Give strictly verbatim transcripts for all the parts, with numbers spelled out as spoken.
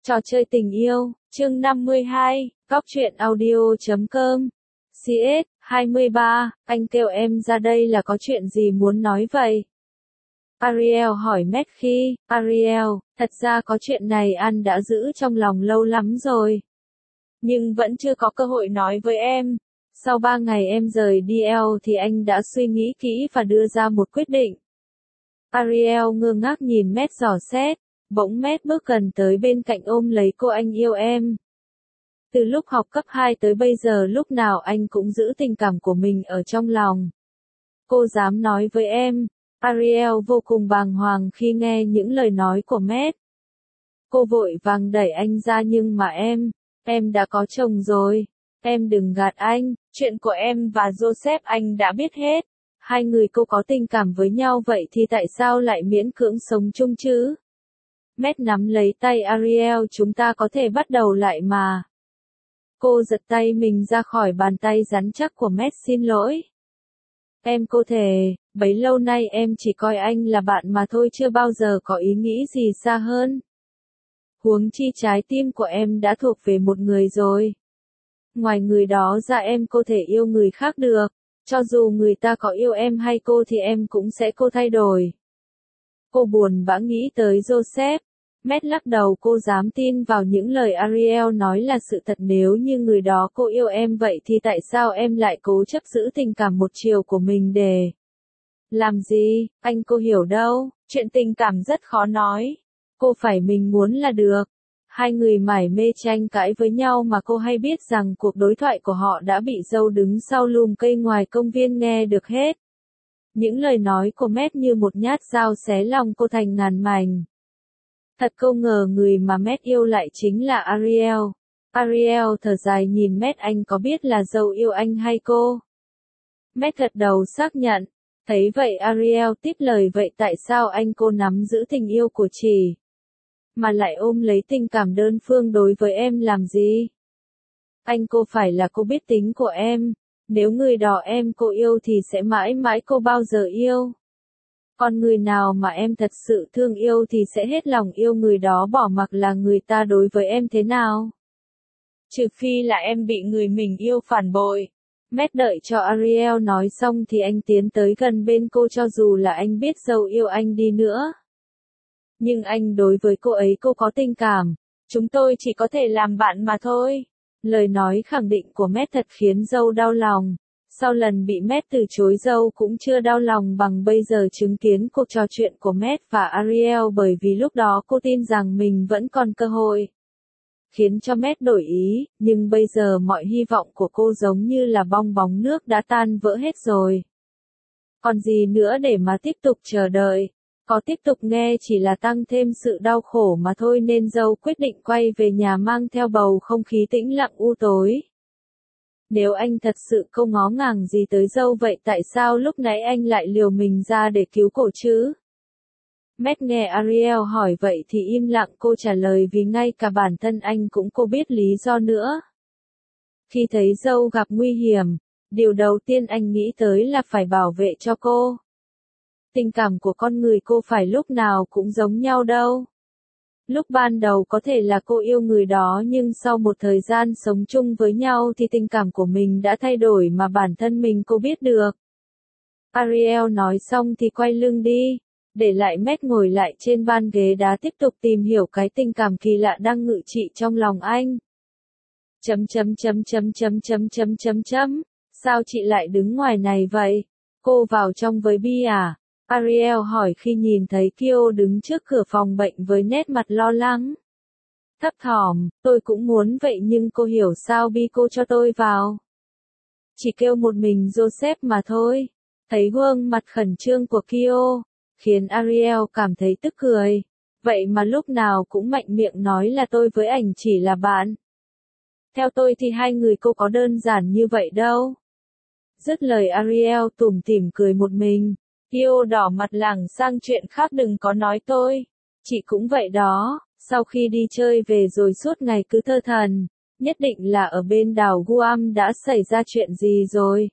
Trò chơi tình yêu, chương năm mươi hai, góc truyện audio chấm com. xê ét, hai mươi ba, anh kêu em ra đây là có chuyện gì muốn nói vậy? Ariel hỏi Matt khi, Ariel, thật ra có chuyện này anh đã giữ trong lòng lâu lắm rồi. Nhưng vẫn chưa có cơ hội nói với em. Sau ba ngày em rời đê lờ thì anh đã suy nghĩ kỹ và đưa ra một quyết định. Ariel ngơ ngác nhìn Matt dò xét. Bỗng Matt bước gần tới bên cạnh ôm lấy cô. Anh yêu em. Từ lúc học cấp hai tới bây giờ lúc nào anh cũng giữ tình cảm của mình ở trong lòng. Cô dám nói với em. Ariel vô cùng bàng hoàng khi nghe những lời nói của Matt. Cô vội vàng đẩy anh ra nhưng mà em, em đã có chồng rồi. Em đừng gạt anh, chuyện của em và Joseph anh đã biết hết. Hai người cô có tình cảm với nhau vậy thì tại sao lại miễn cưỡng sống chung chứ? Matt nắm lấy tay Ariel, chúng ta có thể bắt đầu lại mà. Cô giật tay mình ra khỏi bàn tay rắn chắc của Matt. Xin lỗi. Em cô thề, bấy lâu nay em chỉ coi anh là bạn mà thôi, chưa bao giờ có ý nghĩ gì xa hơn. Huống chi trái tim của em đã thuộc về một người rồi. Ngoài người đó ra em cô thể yêu người khác được. Cho dù người ta có yêu em hay cô thì em cũng sẽ cô thay đổi. Cô buồn bã nghĩ tới Joseph. Matt lắc đầu. Cô dám tin vào những lời Ariel nói là sự thật? Nếu như người đó cô yêu em vậy thì tại sao em lại cố chấp giữ tình cảm một chiều của mình để làm gì? Anh cô hiểu đâu, chuyện tình cảm rất khó nói. Cô phải mình muốn là được. Hai người mải mê tranh cãi với nhau mà cô hay biết rằng cuộc đối thoại của họ đã bị dâu đứng sau lùm cây ngoài công viên nghe được hết. Những lời nói của Matt như một nhát dao xé lòng cô thành ngàn mảnh. Thật không ngờ người mà Matt yêu lại chính là Ariel. Ariel thở dài nhìn Matt. Anh có biết là dâu yêu anh hay cô? Matt gật đầu xác nhận. Thấy vậy Ariel tiếp lời. Vậy tại sao anh cô nắm giữ tình yêu của chị mà lại ôm lấy tình cảm đơn phương đối với em làm gì? Anh cô phải là cô biết tính của em. Nếu người đó em cô yêu thì sẽ mãi mãi cô bao giờ yêu. Còn người nào mà em thật sự thương yêu thì sẽ hết lòng yêu người đó, bỏ mặc là người ta đối với em thế nào. Trừ phi là em bị người mình yêu phản bội. Matt đợi cho Ariel nói xong thì anh tiến tới gần bên cô. Cho dù là anh biết dâu yêu anh đi nữa, nhưng anh đối với cô ấy cô có tình cảm. Chúng tôi chỉ có thể làm bạn mà thôi. Lời nói khẳng định của Matt thật khiến dâu đau lòng. Sau lần bị Matt từ chối, dâu cũng chưa đau lòng bằng bây giờ chứng kiến cuộc trò chuyện của Matt và Ariel, bởi vì lúc đó cô tin rằng mình vẫn còn cơ hội. Khiến cho Matt đổi ý, nhưng bây giờ mọi hy vọng của cô giống như là bong bóng nước đã tan vỡ hết rồi. Còn gì nữa để mà tiếp tục chờ đợi? Có tiếp tục nghe chỉ là tăng thêm sự đau khổ mà thôi, nên dâu quyết định quay về nhà mang theo bầu không khí tĩnh lặng u tối. Nếu anh thật sự không ngó ngàng gì tới dâu vậy tại sao lúc nãy anh lại liều mình ra để cứu cổ chứ? Matt nghe Ariel hỏi vậy thì im lặng. Cô trả lời vì ngay cả bản thân anh cũng cô biết lý do nữa. Khi thấy dâu gặp nguy hiểm, điều đầu tiên anh nghĩ tới là phải bảo vệ cho cô. Tình cảm của con người cô phải lúc nào cũng giống nhau đâu. Lúc ban đầu có thể là cô yêu người đó, nhưng sau một thời gian sống chung với nhau thì tình cảm của mình đã thay đổi mà bản thân mình cô biết được. Ariel nói xong thì quay lưng đi, để lại Matt ngồi lại trên ban ghế đá tiếp tục tìm hiểu cái tình cảm kỳ lạ đang ngự trị trong lòng anh. Chấm chấm chấm chấm chấm chấm chấm chấm chấm, sao chị lại đứng ngoài này vậy? Cô vào trong với Bi à? Ariel hỏi khi nhìn thấy Kyo đứng trước cửa phòng bệnh với nét mặt lo lắng. Thấp thỏm, tôi cũng muốn vậy nhưng cô hiểu sao Bi cô cho tôi vào. Chỉ kêu một mình Joseph mà thôi. Thấy gương mặt khẩn trương của Kyo, khiến Ariel cảm thấy tức cười. Vậy mà lúc nào cũng mạnh miệng nói là tôi với ảnh chỉ là bạn. Theo tôi thì hai người cô có đơn giản như vậy đâu. Dứt lời Ariel tủm tỉm cười một mình. Kyo đỏ mặt lảng sang chuyện khác. Đừng có nói tôi. Chị cũng vậy đó, sau khi đi chơi về rồi suốt ngày cứ thơ thẩn, nhất định là ở bên đảo Guam đã xảy ra chuyện gì rồi.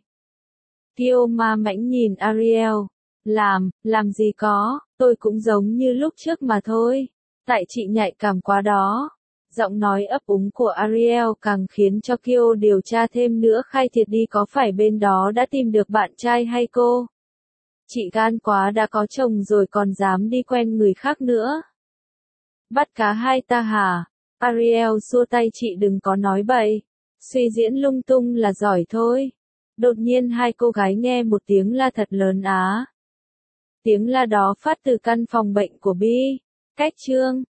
Kyo ma mãnh nhìn Ariel. Làm, làm gì có, tôi cũng giống như lúc trước mà thôi. Tại chị nhạy cảm quá đó. Giọng nói ấp úng của Ariel càng khiến cho Kyo điều tra thêm nữa, khai thiệt đi, có phải bên đó đã tìm được bạn trai hay cô? Chị gan quá, đã có chồng rồi còn dám đi quen người khác nữa. Bắt cá hai ta hả? Ariel xua tay, chị đừng có nói bậy. Suy diễn lung tung là giỏi thôi. Đột nhiên hai cô gái nghe một tiếng la thật lớn á. Tiếng la đó phát từ căn phòng bệnh của Bi. Cách chương